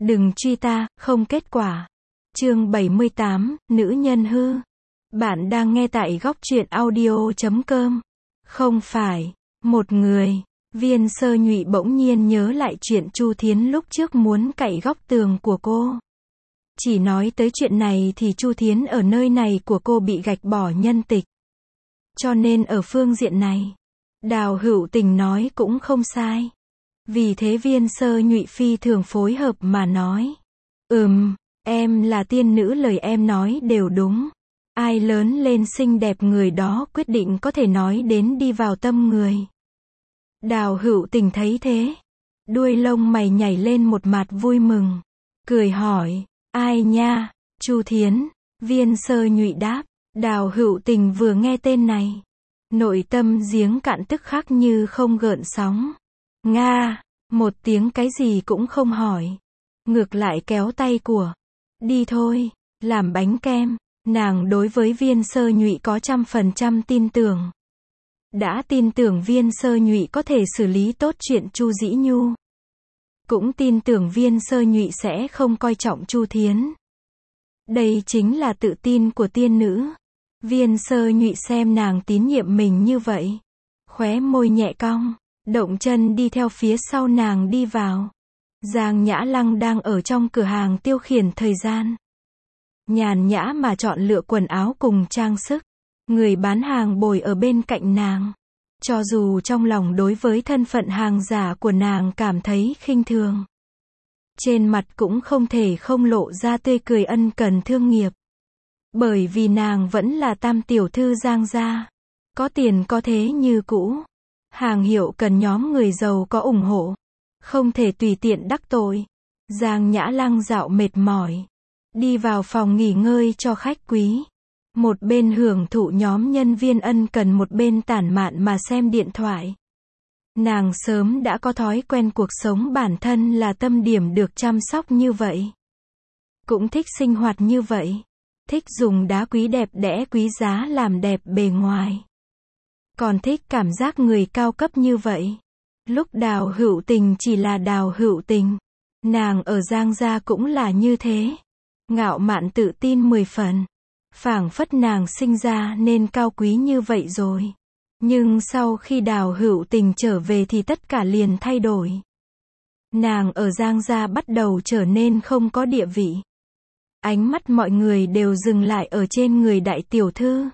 Đừng truy ta, không kết quả. Chương 78, nữ nhân hư. Bạn đang nghe tại góc truyện audio.com. Không phải, một người. Viên Sơ Nhụy bỗng nhiên nhớ lại chuyện Chu Thiến lúc trước muốn cạy góc tường của cô. Chỉ nói tới chuyện này thì Chu Thiến ở nơi này của cô bị gạch bỏ nhân tịch. Cho nên ở phương diện này, Đào Hữu Tình nói cũng không sai. Vì thế Viên Sơ Nhụy phi thường phối hợp mà nói. Em là tiên nữ, lời em nói đều đúng. Ai lớn lên xinh đẹp người đó quyết định có thể nói đến đi vào tâm người. Đào Hữu Tình thấy thế, đuôi lông mày nhảy lên một mặt vui mừng. Cười hỏi, ai nha? Chu Thiến. Viên Sơ Nhụy đáp. Đào Hữu Tình vừa nghe tên này, nội tâm giếng cạn tức khắc như không gợn sóng. Nga, một tiếng cái gì cũng không hỏi. Ngược lại kéo tay của. Đi thôi, làm bánh kem. Nàng đối với Viên Sơ Nhụy có 100% tin tưởng. Đã tin tưởng Viên Sơ Nhụy có thể xử lý tốt chuyện Chu Dĩ Nhu. Cũng tin tưởng Viên Sơ Nhụy sẽ không coi trọng Chu Thiến. Đây chính là tự tin của tiên nữ. Viên Sơ Nhụy xem nàng tín nhiệm mình như vậy, khóe môi nhẹ cong, động chân đi theo phía sau nàng đi vào. Giang Nhã Lăng đang ở trong cửa hàng tiêu khiển thời gian. Nhàn nhã mà chọn lựa quần áo cùng trang sức. Người bán hàng bồi ở bên cạnh nàng. Cho dù trong lòng đối với thân phận hàng giả của nàng cảm thấy khinh thường, trên mặt cũng không thể không lộ ra tươi cười ân cần thương nghiệp. Bởi vì nàng vẫn là tam tiểu thư Giang gia. Có tiền có thế như cũ. Hàng hiệu cần nhóm người giàu có ủng hộ. Không thể tùy tiện đắc tội. Giang Nhã Lăng dạo mệt mỏi, đi vào phòng nghỉ ngơi cho khách quý. Một bên hưởng thụ nhóm nhân viên ân cần, một bên tản mạn mà xem điện thoại. Nàng sớm đã có thói quen cuộc sống bản thân là tâm điểm được chăm sóc như vậy. Cũng thích sinh hoạt như vậy. Thích dùng đá quý đẹp đẽ quý giá làm đẹp bề ngoài. Còn thích cảm giác người cao cấp như vậy. Lúc Đào Hữu Tình chỉ là Đào Hữu Tình, nàng ở Giang gia cũng là như thế. Ngạo mạn tự tin 10 phần. Phảng phất nàng sinh ra nên cao quý như vậy rồi. Nhưng sau khi Đào Hữu Tình trở về thì tất cả liền thay đổi. Nàng ở Giang gia bắt đầu trở nên không có địa vị. Ánh mắt mọi người đều dừng lại ở trên người đại tiểu thư.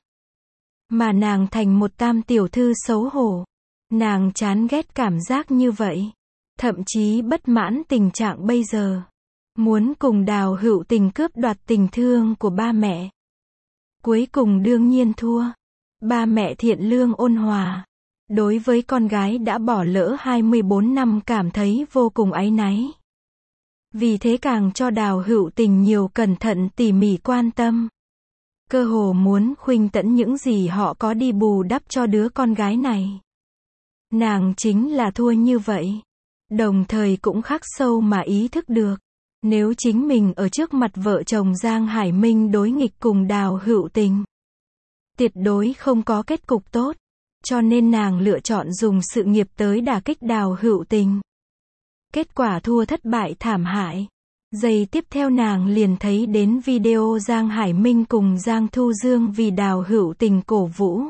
Mà nàng thành một tam tiểu thư xấu hổ. Nàng chán ghét cảm giác như vậy. Thậm chí bất mãn tình trạng bây giờ. Muốn cùng Đào Hữu Tình cướp đoạt tình thương của ba mẹ. Cuối cùng đương nhiên thua. Ba mẹ thiện lương ôn hòa. Đối với con gái đã bỏ lỡ 24 năm cảm thấy vô cùng áy náy. Vì thế càng cho Đào Hữu Tình nhiều cẩn thận tỉ mỉ quan tâm. Cơ hồ muốn khuynh tẫn những gì họ có đi bù đắp cho đứa con gái này. Nàng chính là thua như vậy. Đồng thời cũng khắc sâu mà ý thức được. Nếu chính mình ở trước mặt vợ chồng Giang Hải Minh đối nghịch cùng Đào Hữu Tình, tuyệt đối không có kết cục tốt. Cho nên nàng lựa chọn dùng sự nghiệp tới đả kích Đào Hữu Tình. Kết quả thua thất bại thảm hại. Giây tiếp theo nàng liền thấy đến video Giang Hải Minh cùng Giang Thu Dương vì Đào Hữu Tình cổ vũ.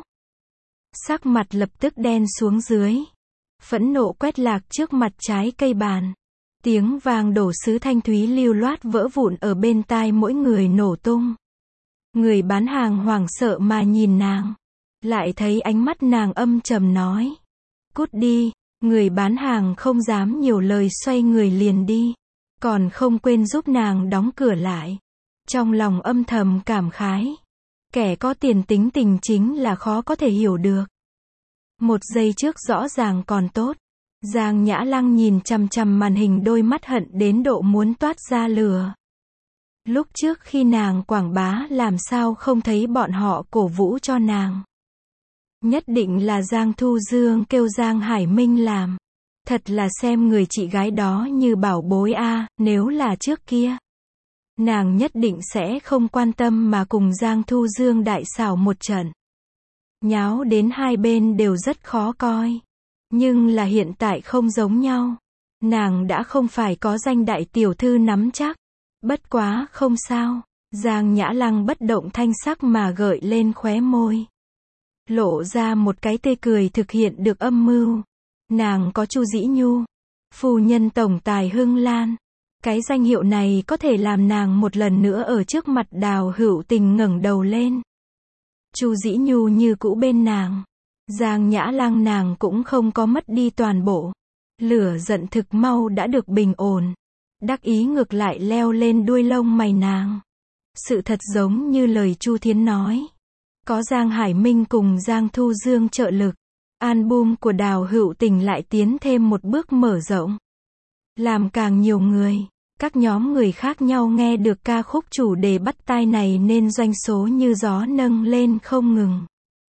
Sắc mặt lập tức đen xuống dưới. Phẫn nộ quét lạc trước mặt trái cây bàn. Tiếng vang đổ sứ thanh thúy lưu loát vỡ vụn ở bên tai mỗi người nổ tung. Người bán hàng hoảng sợ mà nhìn nàng. Lại thấy ánh mắt nàng âm trầm nói. Cút đi. Người bán hàng không dám nhiều lời xoay người liền đi. Còn không quên giúp nàng đóng cửa lại. Trong lòng âm thầm cảm khái. Kẻ có tiền tính tình chính là khó có thể hiểu được. Một giây trước rõ ràng còn tốt. Giang Nhã Lăng nhìn chằm chằm màn hình, đôi mắt hận đến độ muốn toát ra lửa. Lúc trước khi nàng quảng bá làm sao không thấy bọn họ cổ vũ cho nàng. Nhất định là Giang Thu Dương kêu Giang Hải Minh làm. Thật là xem người chị gái đó như bảo bối a. Nếu là trước kia, nàng nhất định sẽ không quan tâm mà cùng Giang Thu Dương đại xảo một trận. Nháo đến hai bên đều rất khó coi. Nhưng là hiện tại không giống nhau. Nàng đã không phải có danh đại tiểu thư nắm chắc. Bất quá không sao. Giang Nhã Lăng bất động thanh sắc mà gợi lên khóe môi. Lộ ra một cái tươi cười thực hiện được âm mưu. Nàng có Chu Dĩ Nhu, phu nhân tổng tài Hưng Lan. Cái danh hiệu này có thể làm nàng một lần nữa ở trước mặt Đào Hữu Tình ngẩng đầu lên. Chu Dĩ Nhu như cũ bên nàng. Giang Nhã Lăng nàng cũng không có mất đi toàn bộ. Lửa giận thực mau đã được bình ổn. Đắc ý ngược lại leo lên đuôi lông mày nàng. Sự thật giống như lời Chu Thiến nói. Có Giang Hải Minh cùng Giang Thu Dương trợ lực. Album của Đào Hữu Tình lại tiến thêm một bước mở rộng. Làm càng nhiều người, các nhóm người khác nhau nghe được ca khúc chủ đề bắt tai này nên doanh số như gió nâng lên không ngừng.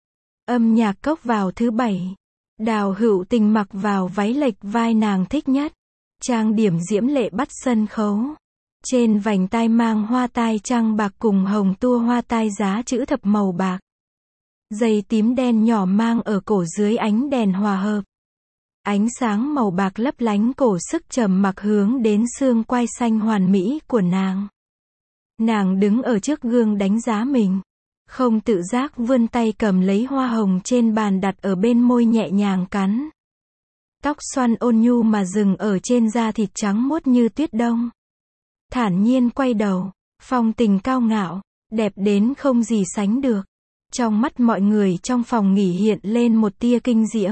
Âm nhạc cốc vào thứ 7. Đào Hữu Tình mặc vào váy lệch vai nàng thích nhất. Trang điểm diễm lệ bắt sân khấu. Trên vành tai mang hoa tai trăng bạc cùng hồng tua hoa tai giá chữ thập màu bạc. Dây tím đen nhỏ mang ở cổ dưới ánh đèn hòa hợp. Ánh sáng màu bạc lấp lánh cổ sức trầm mặc hướng đến xương quai xanh hoàn mỹ của nàng. Nàng đứng ở trước gương đánh giá mình. Không tự giác vươn tay cầm lấy hoa hồng trên bàn đặt ở bên môi nhẹ nhàng cắn. Tóc xoăn ôn nhu mà dừng ở trên da thịt trắng muốt như tuyết đông. Thản nhiên quay đầu, phong tình cao ngạo, đẹp đến không gì sánh được. Trong mắt mọi người trong phòng nghỉ hiện lên một tia kinh diễm.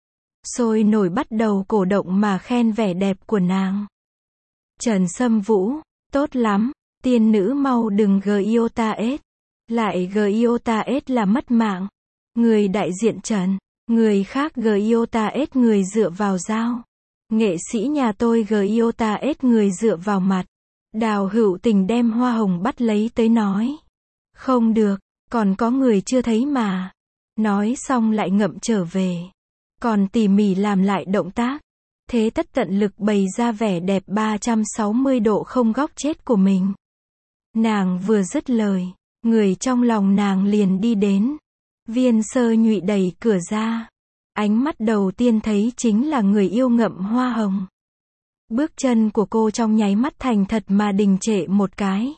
Sôi nổi bắt đầu cổ động mà khen vẻ đẹp của nàng. Trần Sâm Vũ, tốt lắm, tiên nữ mau đừng GIOTA-S. Lại GIOTA-S là mất mạng. Người đại diện Trần, người khác GIOTA-S người dựa vào dao. Nghệ sĩ nhà tôi GIOTA-S người dựa vào mặt. Đào Hữu Tình đem hoa hồng bắt lấy tới nói. Không được, còn có người chưa thấy mà. Nói xong lại ngậm trở về. Còn tỉ mỉ làm lại động tác. Thế tất tận lực bày ra vẻ đẹp 360 độ không góc chết của mình. Nàng vừa dứt lời, người trong lòng nàng liền đi đến. Viên Sơ Nhụy đẩy cửa ra. Ánh mắt đầu tiên thấy chính là người yêu ngậm hoa hồng. Bước chân của cô trong nháy mắt thành thật mà đình trệ một cái.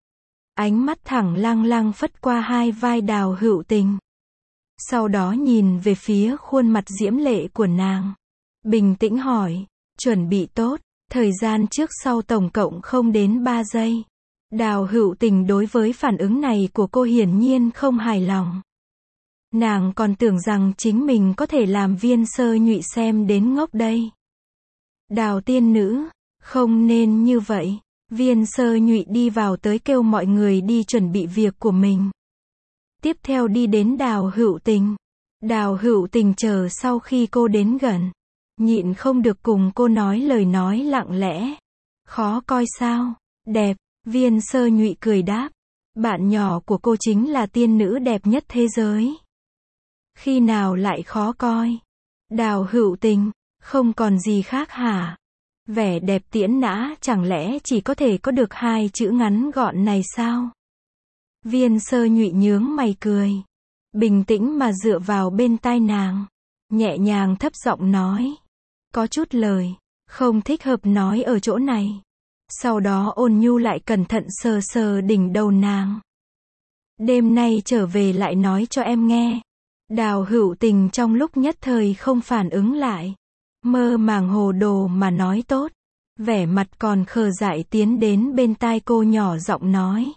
Ánh mắt thẳng lăng lăng phất qua hai vai Đào Hữu Tình. Sau đó nhìn về phía khuôn mặt diễm lệ của nàng. Bình tĩnh hỏi, chuẩn bị tốt, thời gian trước sau tổng cộng không đến 3 giây. Đào Hữu Tình đối với phản ứng này của cô hiển nhiên không hài lòng. Nàng còn tưởng rằng chính mình có thể làm Viên Sơ Nhụy xem đến ngốc đây. Đào tiên nữ, không nên như vậy. Viên Sơ Nhụy đi vào tới kêu mọi người đi chuẩn bị việc của mình. Tiếp theo đi đến Đào Hữu Tình. Đào Hữu Tình chờ sau khi cô đến gần. Nhịn không được cùng cô nói lời nói lặng lẽ. Khó coi sao? Đẹp. Viên Sơ Nhụy cười đáp. Bạn nhỏ của cô chính là tiên nữ đẹp nhất thế giới. Khi nào lại khó coi? Đào Hữu Tình, không còn gì khác hả? Vẻ đẹp tiễn nã chẳng lẽ chỉ có thể có được 2 chữ ngắn gọn này sao? Viên Sơ Nhụy nhướng mày cười. Bình tĩnh mà dựa vào bên tai nàng. Nhẹ nhàng thấp giọng nói. Có chút lời, không thích hợp nói ở chỗ này. Sau đó ôn nhu lại cẩn thận sờ sờ đỉnh đầu nàng. Đêm nay trở về lại nói cho em nghe. Đào Hữu Tình trong lúc nhất thời không phản ứng lại. Mơ màng hồ đồ mà nói tốt. Vẻ mặt còn khờ dại tiến đến bên tai cô nhỏ giọng nói.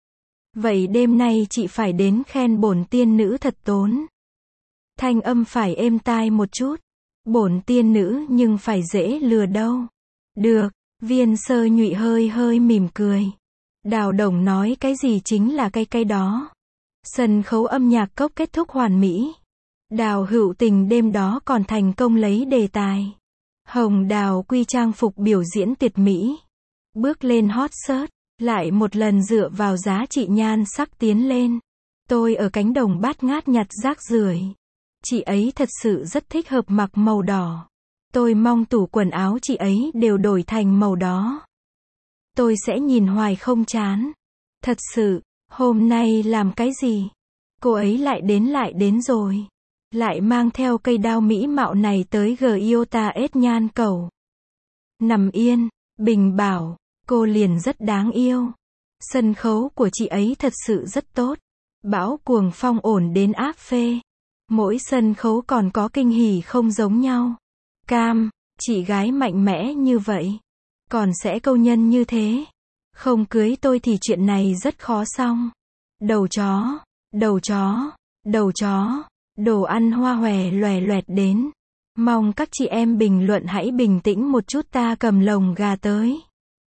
Vậy đêm nay chị phải đến khen bổn tiên nữ thật tốn. Thanh âm phải êm tai một chút. Bổn tiên nữ nhưng phải dễ lừa đâu. Được, Viên Sơ Nhụy hơi hơi mỉm cười. Đào Đồng nói cái gì chính là cái đó. Sân khấu âm nhạc cốc kết thúc hoàn mỹ. Đào Hữu Tình đêm đó còn thành công lấy đề tài. Hồng Đào quy trang phục biểu diễn tuyệt mỹ. Bước lên hot search, lại một lần dựa vào giá trị nhan sắc tiến lên. Tôi ở cánh đồng bát ngát nhặt rác rưởi. Chị ấy thật sự rất thích hợp mặc màu đỏ. Tôi mong tủ quần áo chị ấy đều đổi thành màu đó. Tôi sẽ nhìn hoài không chán. Thật sự, hôm nay làm cái gì? Cô ấy lại đến rồi. Lại mang theo cây đao mỹ mạo này tới GIOTA-S Nhan Cầu. Nằm yên, Bình bảo, cô liền rất đáng yêu. Sân khấu của chị ấy thật sự rất tốt. Bão cuồng phong ổn đến áp phê. Mỗi sân khấu còn có kinh hỉ không giống nhau. Cam, chị gái mạnh mẽ như vậy. Còn sẽ câu nhân như thế. Không cưới tôi thì chuyện này rất khó xong. Đầu chó, đầu chó, đầu chó, đồ ăn hoa hòe loè loẹt đến. Mong các chị em bình luận hãy bình tĩnh một chút, ta cầm lồng gà tới.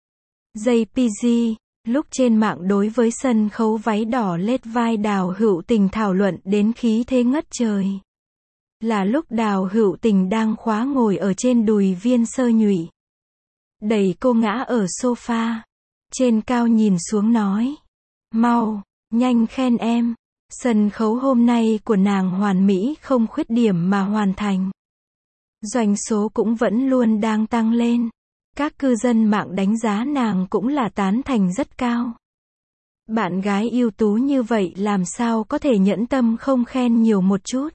JPG, lúc trên mạng đối với sân khấu váy đỏ lết vai Đào Hữu Tình thảo luận đến khí thế ngất trời. Là lúc Đào Hữu Tình đang khóa ngồi ở trên đùi Viên Sơ Nhụy. Đẩy cô ngã ở sofa. Trên cao nhìn xuống nói. Mau, nhanh khen em. Sân khấu hôm nay của nàng hoàn mỹ không khuyết điểm mà hoàn thành. Doanh số cũng vẫn luôn đang tăng lên. Các cư dân mạng đánh giá nàng cũng là tán thành rất cao. Bạn gái ưu tú như vậy làm sao có thể nhẫn tâm không khen nhiều một chút.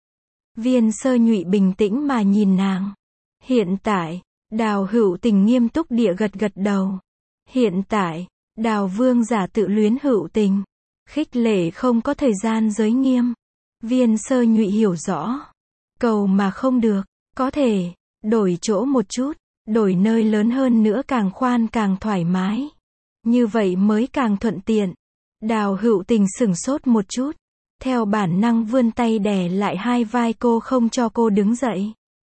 Viên Sơ Nhụy bình tĩnh mà nhìn nàng. Hiện tại, Đào Hữu Tình nghiêm túc địa gật gật đầu. Hiện tại, Đào Vương giả tự luyến Hữu Tình. Khích lệ không có thời gian giới nghiêm. Viên Sơ Nhụy hiểu rõ. Cầu mà không được, có thể, đổi chỗ một chút, đổi nơi lớn hơn nữa càng khoan càng thoải mái. Như vậy mới càng thuận tiện. Đào Hữu Tình sửng sốt một chút. Theo bản năng vươn tay đè lại hai vai cô không cho cô đứng dậy.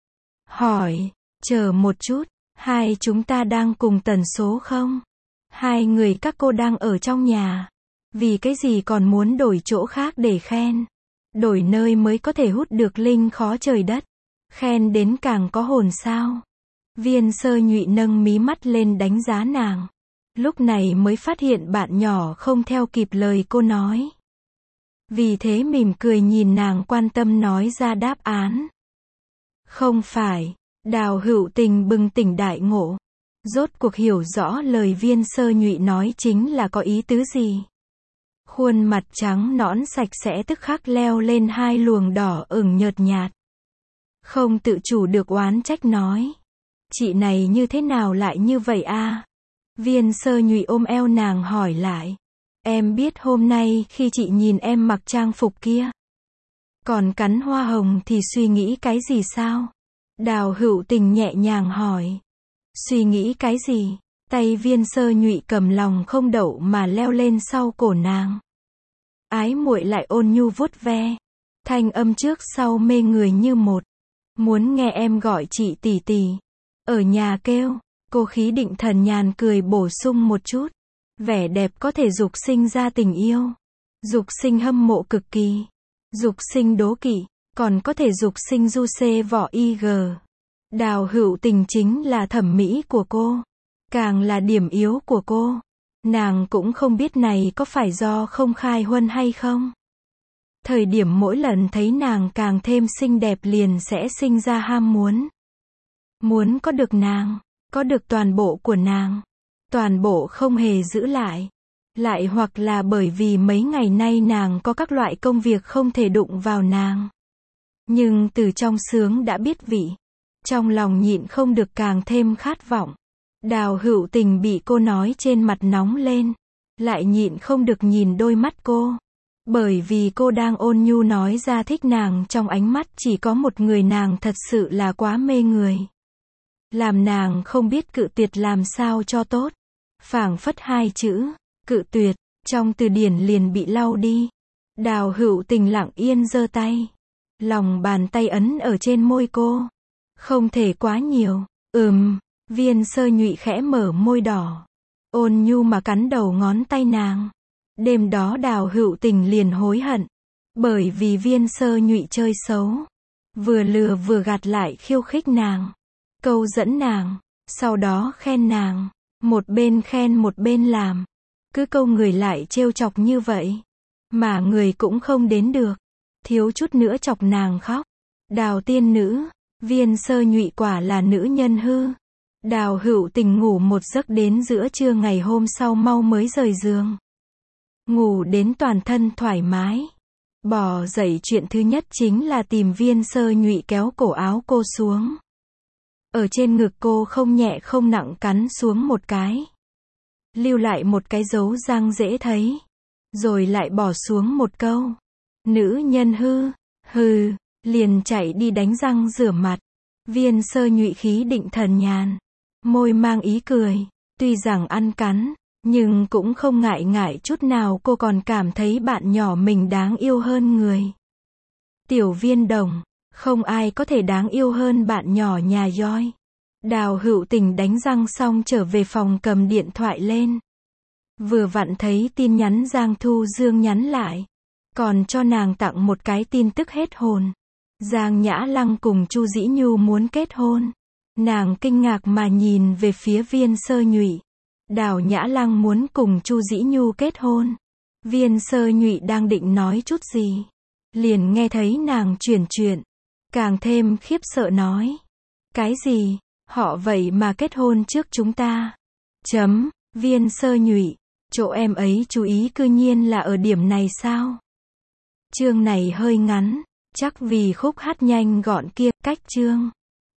Hỏi, chờ một chút, hai chúng ta đang cùng tần số không? Hai người các cô đang ở trong nhà. Vì cái gì còn muốn đổi chỗ khác để khen? Đổi nơi mới có thể hút được linh khó trời đất. Khen đến càng có hồn sao? Viên Sơ Nhụy nâng mí mắt lên đánh giá nàng. Lúc này mới phát hiện bạn nhỏ không theo kịp lời cô nói. Vì thế mỉm cười nhìn nàng quan tâm nói ra đáp án. Không phải. Đào Hữu Tình bừng tỉnh đại ngộ. Rốt cuộc hiểu rõ lời Viên Sơ Nhụy nói chính là có ý tứ gì. Khuôn mặt trắng nõn sạch sẽ tức khắc leo lên hai luồng đỏ ửng nhợt nhạt. Không tự chủ được oán trách nói. Chị này như thế nào lại như vậy a? Viên Sơ Nhụy ôm eo nàng hỏi lại. Em biết hôm nay khi chị nhìn em mặc trang phục kia. Còn cắn hoa hồng thì suy nghĩ cái gì sao? Đào Hữu Tình nhẹ nhàng hỏi. Suy nghĩ cái gì? Tay Viên Sơ Nhụy cầm lòng không đậu mà leo lên sau cổ nàng. Ái muội lại ôn nhu vuốt ve. Thanh âm trước sau mê người như một. Muốn nghe em gọi chị tỷ tỷ. Ở nhà kêu. Cô khí định thần nhàn cười bổ sung một chút. Vẻ đẹp có thể dục sinh ra tình yêu. Dục sinh hâm mộ cực kỳ. Dục sinh đố kỵ. Còn có thể dục sinh du xê vỏ IG. Đào Hữu Tình chính là thẩm mỹ của cô. Càng là điểm yếu của cô. Nàng cũng không biết này có phải do không khai huân hay không. Thời điểm mỗi lần thấy nàng càng thêm xinh đẹp liền sẽ sinh ra ham muốn. Muốn có được nàng. Có được toàn bộ của nàng. Toàn bộ không hề giữ lại. Lại hoặc là bởi vì mấy ngày nay nàng có các loại công việc không thể đụng vào nàng. Nhưng từ trong xướng đã biết vị. Trong lòng nhịn không được càng thêm khát vọng. Đào Hữu Tình bị cô nói trên mặt nóng lên. Lại nhịn không được nhìn đôi mắt cô. Bởi vì cô đang ôn nhu nói ra thích nàng, trong ánh mắt chỉ có một người, nàng thật sự là quá mê người. Làm nàng không biết cự tuyệt làm sao cho tốt. Phảng phất hai chữ, cự tuyệt, trong từ điển liền bị lau đi. Đào Hữu Tình lặng yên giơ tay. Lòng bàn tay ấn ở trên môi cô. Không thể quá nhiều. Viên Sơ Nhụy khẽ mở môi đỏ. Ôn nhu mà cắn đầu ngón tay nàng. Đêm đó Đào Hữu Tình liền hối hận. Bởi vì Viên Sơ Nhụy chơi xấu. Vừa lừa vừa gạt lại khiêu khích nàng. Câu dẫn nàng. Sau đó khen nàng. Một bên khen một bên làm. Cứ câu người lại trêu chọc như vậy. Mà người cũng không đến được. Thiếu chút nữa chọc nàng khóc. Đào tiên nữ. Viên Sơ Nhụy quả là nữ nhân hư. Đào Hữu Tình ngủ một giấc đến giữa trưa ngày hôm sau mau mới rời giường. Ngủ đến toàn thân thoải mái. Bò dậy chuyện thứ nhất chính là tìm Viên Sơ Nhụy kéo cổ áo cô xuống. Ở trên ngực cô không nhẹ không nặng cắn xuống một cái. Lưu lại một cái dấu răng dễ thấy. Rồi lại bỏ xuống một câu. Nữ nhân hư. Hừ. Liền chạy đi đánh răng rửa mặt. Viên Sơ Nhụy khí định thần nhàn. Môi mang ý cười. Tuy rằng ăn cắn, nhưng cũng không ngại ngại chút nào, cô còn cảm thấy bạn nhỏ mình đáng yêu hơn người. Tiểu Viên Đồng, không ai có thể đáng yêu hơn bạn nhỏ nhà Yoi. Đào Hữu Tình đánh răng xong trở về phòng cầm điện thoại lên. Vừa vặn thấy tin nhắn Giang Thu Dương nhắn lại. Còn cho nàng tặng một cái tin tức hết hồn. Giang Nhã Lăng cùng Chu Dĩ Nhu muốn kết hôn. Nàng kinh ngạc mà nhìn về phía Viên Sơ Nhụy. Đào Nhã Lăng muốn cùng Chu Dĩ Nhu kết hôn. Viên Sơ Nhụy đang định nói chút gì. Liền nghe thấy nàng chuyển chuyện. Càng thêm khiếp sợ nói. Cái gì? Họ vậy mà kết hôn trước chúng ta. Viên Sơ Nhụy. Chỗ em ấy chú ý cư nhiên là ở điểm này sao? Chương này hơi ngắn. Chắc vì khúc hát nhanh gọn kia, cách chương.